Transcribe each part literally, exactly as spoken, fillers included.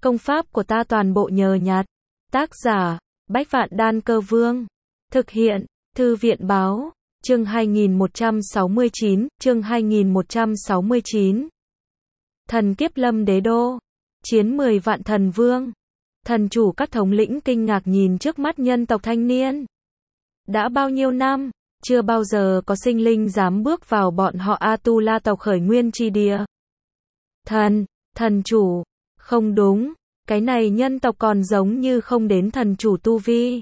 Công pháp của ta toàn bộ nhờ nhặt. Tác giả, Bách Vạn Đan Cơ Vương. Thực hiện, Thư viện Báo. Chương hai nghìn một trăm sáu mươi chín, chương hai nghìn một trăm sáu mươi chín. Thần kiếp lâm đế đô. Chiến mười vạn thần vương. Thần chủ các thống lĩnh kinh ngạc nhìn trước mắt nhân tộc thanh niên. Đã bao nhiêu năm, chưa bao giờ có sinh linh dám bước vào bọn họ Atula tộc khởi nguyên chi địa. Thần, thần chủ, không đúng, cái này nhân tộc còn giống như không đến thần chủ tu vi.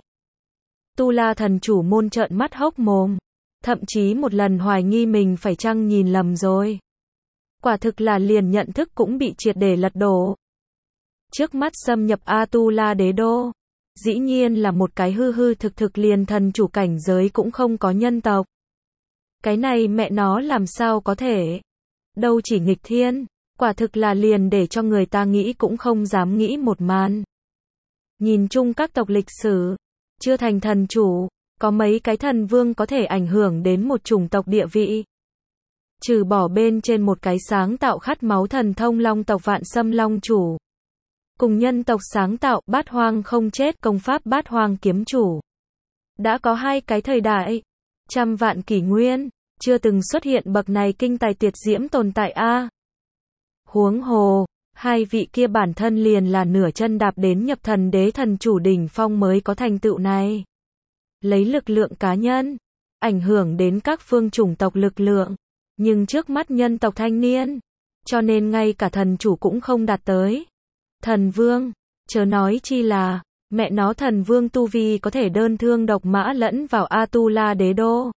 Tu La thần chủ môn trợn mắt hốc mồm, thậm chí một lần hoài nghi mình phải chăng nhìn lầm rồi. Quả thực là liền nhận thức cũng bị triệt để lật đổ. Trước mắt xâm nhập Atula đế đô, dĩ nhiên là một cái hư hư thực thực liền thần chủ cảnh giới cũng không có nhân tộc. Cái này mẹ nó làm sao có thể? Đâu chỉ nghịch thiên, quả thực là liền để cho người ta nghĩ cũng không dám nghĩ một màn. Nhìn chung các tộc lịch sử, chưa thành thần chủ, có mấy cái thần vương có thể ảnh hưởng đến một chủng tộc địa vị. Trừ bỏ bên trên một cái sáng tạo khát máu thần thông long tộc Vạn Sâm Long chủ. Cùng nhân tộc sáng tạo bát hoang không chết công pháp bát hoang kiếm chủ. Đã có hai cái thời đại, trăm vạn kỷ nguyên, chưa từng xuất hiện bậc này kinh tài tuyệt diễm tồn tại a. Huống hồ, hai vị kia bản thân liền là nửa chân đạp đến nhập thần đế thần chủ đỉnh phong mới có thành tựu này. Lấy lực lượng cá nhân, ảnh hưởng đến các phương chủng tộc lực lượng, nhưng trước mắt nhân tộc thanh niên, cho nên ngay cả thần chủ cũng không đạt tới. Thần vương, chớ nói chi là, mẹ nó thần vương tu vi có thể đơn thương độc mã lẫn vào Atula đế đô.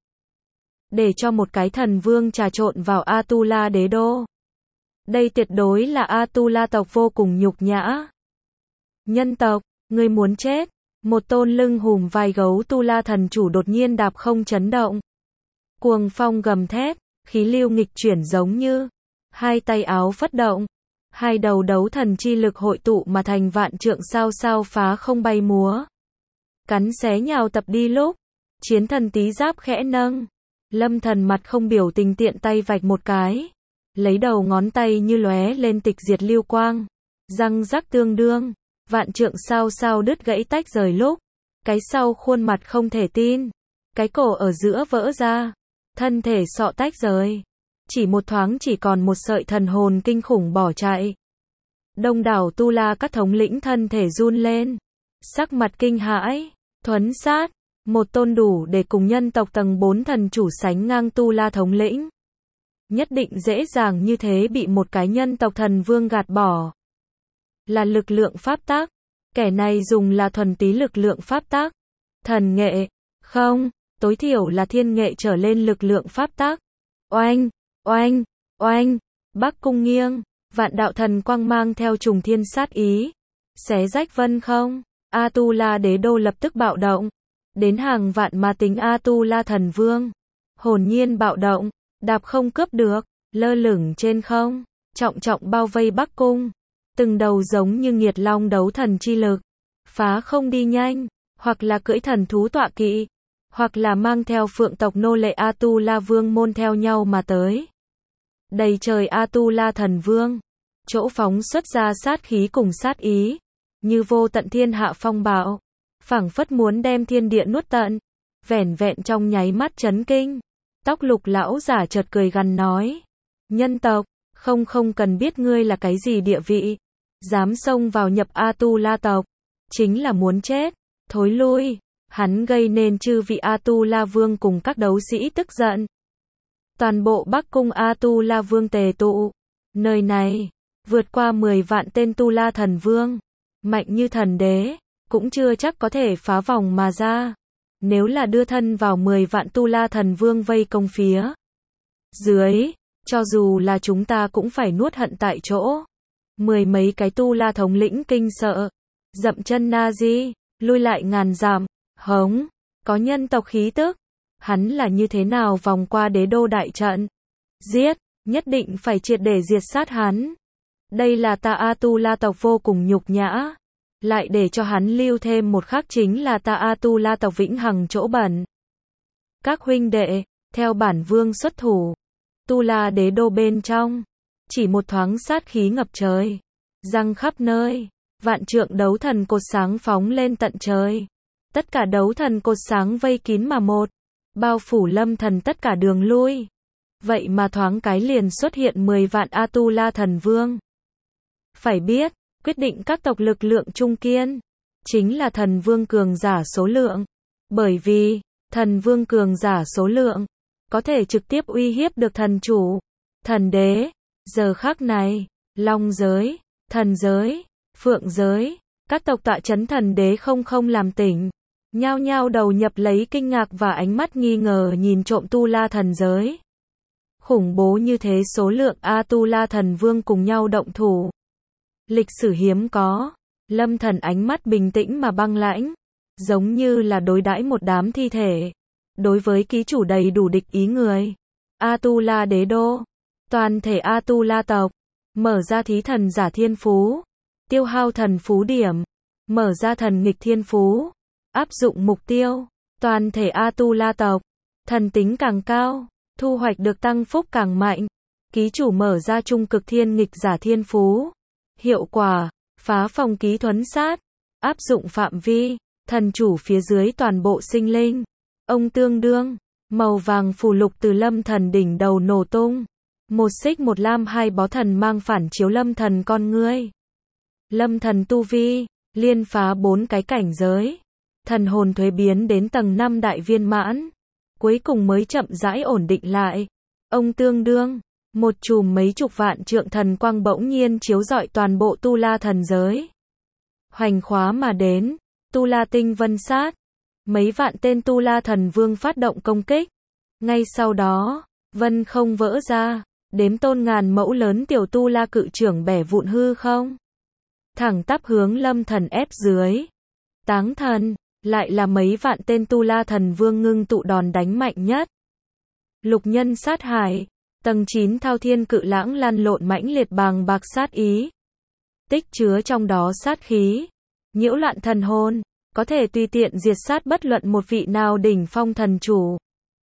Để cho một cái thần vương trà trộn vào Atula đế đô. Đây tuyệt đối là Atula tộc vô cùng nhục nhã. Nhân tộc, ngươi muốn chết. Một tôn lưng hùm vai gấu Tu La thần chủ đột nhiên đạp không chấn động. Cuồng phong gầm thét, khí lưu nghịch chuyển giống như hai tay áo phất động. Hai đầu đấu thần chi lực hội tụ mà thành vạn trượng sao sao phá không bay múa. Cắn xé nhào tập đi lúc, chiến thần tí giáp khẽ nâng. Lâm thần mặt không biểu tình tiện tay vạch một cái. Lấy đầu ngón tay như lóe lên tịch diệt lưu quang. Răng rắc tương đương, vạn trượng sao sao đứt gãy tách rời lúc. Cái sau khuôn mặt không thể tin. Cái cổ ở giữa vỡ ra. Thân thể sọ tách rời. Chỉ một thoáng chỉ còn một sợi thần hồn kinh khủng bỏ chạy. Đông đảo Tu La các thống lĩnh thân thể run lên. Sắc mặt kinh hãi, thuấn sát. Một tôn đủ để cùng nhân tộc tầng bốn thần chủ sánh ngang Tu La thống lĩnh. Nhất định dễ dàng như thế bị một cái nhân tộc thần vương gạt bỏ. Là lực lượng pháp tắc. Kẻ này dùng là thuần túy lực lượng pháp tắc. Thần nghệ, không, tối thiểu là thiên nghệ trở lên lực lượng pháp tắc. Oanh, oanh, oanh, Bắc cung nghiêng, vạn đạo thần quang mang theo trùng thiên sát ý. Xé rách vân không, Atula đế đô lập tức bạo động. Đến hàng vạn mà tính Atula thần vương. Hồn nhiên bạo động, đạp không cướp được, lơ lửng trên không, trọng trọng bao vây Bắc cung. Từng đầu giống như nghiệt long đấu thần chi lực. Phá không đi nhanh, hoặc là cưỡi thần thú tọa kỵ, hoặc là mang theo phượng tộc nô lệ Atula vương môn theo nhau mà tới. Đầy trời Atula thần vương, chỗ phóng xuất ra sát khí cùng sát ý, như vô tận thiên hạ phong bạo, phảng phất muốn đem thiên địa nuốt tận. Vẻn vẹn trong nháy mắt chấn kinh, tóc lục lão giả chợt cười gằn nói: nhân tộc, không không cần biết ngươi là cái gì địa vị, dám xông vào nhập Atula tộc, chính là muốn chết, thối lui. Hắn gây nên chư vị Atula vương cùng các đấu sĩ tức giận. Toàn bộ Bắc cung Atula vương tề tụ. Nơi này, vượt qua mười vạn tên Tu La thần vương, mạnh như thần đế, cũng chưa chắc có thể phá vòng mà ra. Nếu là đưa thân vào mười vạn Tu La thần vương vây công phía dưới, cho dù là chúng ta cũng phải nuốt hận tại chỗ. Mười mấy cái Tu La thống lĩnh kinh sợ, dậm chân na di, lui lại ngàn dặm. Hống, có nhân tộc khí tức. Hắn là như thế nào vòng qua đế đô đại trận? Giết, nhất định phải triệt để diệt sát hắn. Đây là ta Atula tộc vô cùng nhục nhã. Lại để cho hắn lưu thêm một khắc chính là ta Atula tộc vĩnh hằng chỗ bẩn. Các huynh đệ, theo bản vương xuất thủ. Tu La đế đô bên trong, chỉ một thoáng sát khí ngập trời, răng khắp nơi. Vạn trượng đấu thần cột sáng phóng lên tận trời. Tất cả đấu thần cột sáng vây kín mà một, bao phủ Lâm Thần tất cả đường lui. Vậy mà thoáng cái liền xuất hiện mười vạn Atula thần vương. Phải biết, quyết định các tộc lực lượng trung kiên, chính là thần vương cường giả số lượng. Bởi vì, thần vương cường giả số lượng, có thể trực tiếp uy hiếp được thần chủ, thần đế. Giờ khắc này, Long giới, thần giới, Phượng giới, các tộc tọa chấn thần đế không không làm tỉnh, nhao nhao đầu nhập lấy kinh ngạc và ánh mắt nghi ngờ nhìn trộm Tu La thần giới. Khủng bố như thế số lượng Atula thần vương cùng nhau động thủ. Lịch sử hiếm có. Lâm Thần ánh mắt bình tĩnh mà băng lãnh, giống như là đối đãi một đám thi thể. Đối với ký chủ đầy đủ địch ý người. Atula đế đô, toàn thể Atula tộc, mở ra thí thần giả thiên phú, tiêu hao thần phú điểm, mở ra thần nghịch thiên phú, áp dụng mục tiêu, toàn thể Atula tộc, thần tính càng cao, thu hoạch được tăng phúc càng mạnh. Ký chủ mở ra trung cực thiên nghịch giả thiên phú. Hiệu quả, phá phòng ký thuấn sát, áp dụng phạm vi, thần chủ phía dưới toàn bộ sinh linh. Ông tương đương, màu vàng phù lục từ Lâm Thần đỉnh đầu nổ tung. Một xích một lam hai bó thần mang phản chiếu Lâm Thần con ngươi. Lâm Thần tu vi, liên phá bốn cái cảnh giới. Thần hồn thuế biến đến tầng năm đại viên mãn. Cuối cùng mới chậm rãi ổn định lại. Ông tương đương, một chùm mấy chục vạn trượng thần quang bỗng nhiên chiếu rọi toàn bộ Tu La thần giới. Hoành khóa mà đến, Tu La tinh vân sát. Mấy vạn tên Tu La thần vương phát động công kích. Ngay sau đó, vân không vỡ ra, đếm tôn ngàn mẫu lớn tiểu Tu La cự trưởng bẻ vụn hư không. Thẳng tắp hướng Lâm Thần ép dưới. Táng thần, lại là mấy vạn tên Tu La thần vương ngưng tụ đòn đánh mạnh nhất. Lục nhân sát hải, tầng chín thao thiên cự lãng lăn lộn mãnh liệt bàng bạc sát ý. Tích chứa trong đó sát khí, nhiễu loạn thần hồn, có thể tùy tiện diệt sát bất luận một vị nào đỉnh phong thần chủ.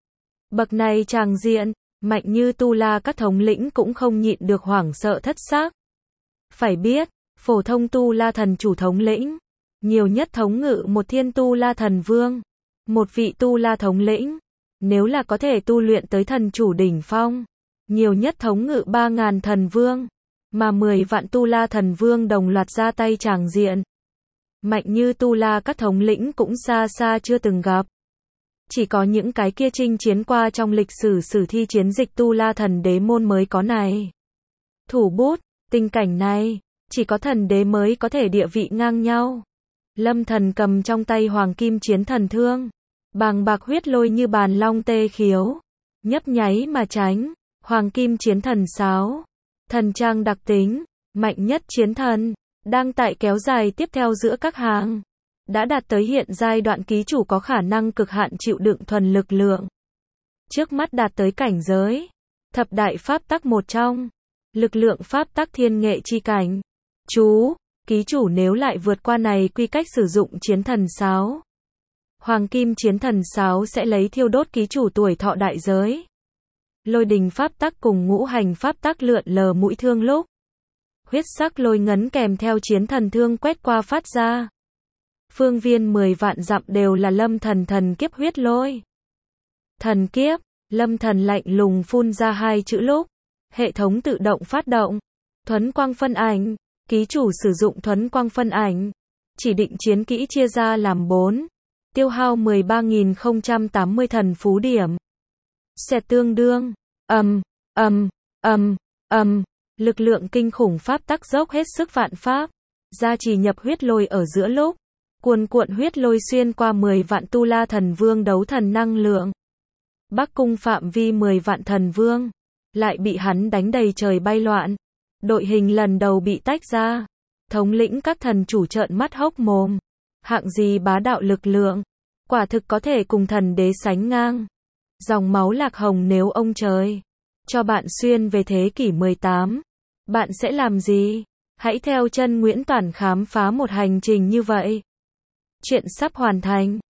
Bậc này tràng diện, mạnh như Tu La các thống lĩnh cũng không nhịn được hoảng sợ thất xác. Phải biết, phổ thông Tu La thần chủ thống lĩnh, nhiều nhất thống ngự một thiên Tu La thần vương. Một vị Tu La thống lĩnh, nếu là có thể tu luyện tới thần chủ đỉnh phong, nhiều nhất thống ngự ba ngàn thần vương, mà mười vạn Tu La thần vương đồng loạt ra tay tràng diện. Mạnh như Tu La các thống lĩnh cũng xa xa chưa từng gặp. Chỉ có những cái kia chinh chiến qua trong lịch sử sử thi chiến dịch Tu La thần đế môn mới có này. Thủ bút, tình cảnh này, chỉ có thần đế mới có thể địa vị ngang nhau. Lâm Thần cầm trong tay hoàng kim chiến thần thương, bàng bạc huyết lôi như bàn long tê khiếu, nhấp nháy mà tránh. Hoàng kim chiến thần sáo, thần trang đặc tính, mạnh nhất chiến thần, đang tại kéo dài tiếp theo giữa các hàng. Đã đạt tới hiện giai đoạn ký chủ có khả năng cực hạn chịu đựng thuần lực lượng. Trước mắt đạt tới cảnh giới thập đại pháp tắc một trong, lực lượng pháp tắc thiên nghệ chi cảnh. Chú, ký chủ nếu lại vượt qua này quy cách sử dụng chiến thần sáo, hoàng kim chiến thần sáo sẽ lấy thiêu đốt ký chủ tuổi thọ đại giới. Lôi đình pháp tắc cùng ngũ hành pháp tắc lượn lờ mũi thương lúc, huyết sắc lôi ngấn kèm theo chiến thần thương quét qua phát ra. Phương viên mười vạn dặm đều là Lâm Thần thần kiếp huyết lôi. Thần kiếp, Lâm Thần lạnh lùng phun ra hai chữ lúc, hệ thống tự động phát động. Thuấn quang phân ảnh, ký chủ sử dụng thuấn quang phân ảnh, chỉ định chiến kỹ chia ra làm bốn, tiêu hao mười ba nghìn không trăm tám mươi thần phú điểm. Sẽ tương đương, ầm, ầm, ầm, ầm, lực lượng kinh khủng pháp tắc dốc hết sức vạn pháp, gia trì nhập huyết lôi ở giữa lúc, cuồn cuộn huyết lôi xuyên qua mười vạn Tu La thần vương đấu thần năng lượng. Bắc cung phạm vi mười vạn thần vương, lại bị hắn đánh đầy trời bay loạn. Đội hình lần đầu bị tách ra, thống lĩnh các thần chủ trợn mắt hốc mồm. Hạng gì bá đạo lực lượng, quả thực có thể cùng thần đế sánh ngang. Dòng máu lạc hồng nếu ông trời cho bạn xuyên về thế kỷ mười tám, bạn sẽ làm gì? Hãy theo chân Nguyễn Toản khám phá một hành trình như vậy. Chuyện sắp hoàn thành.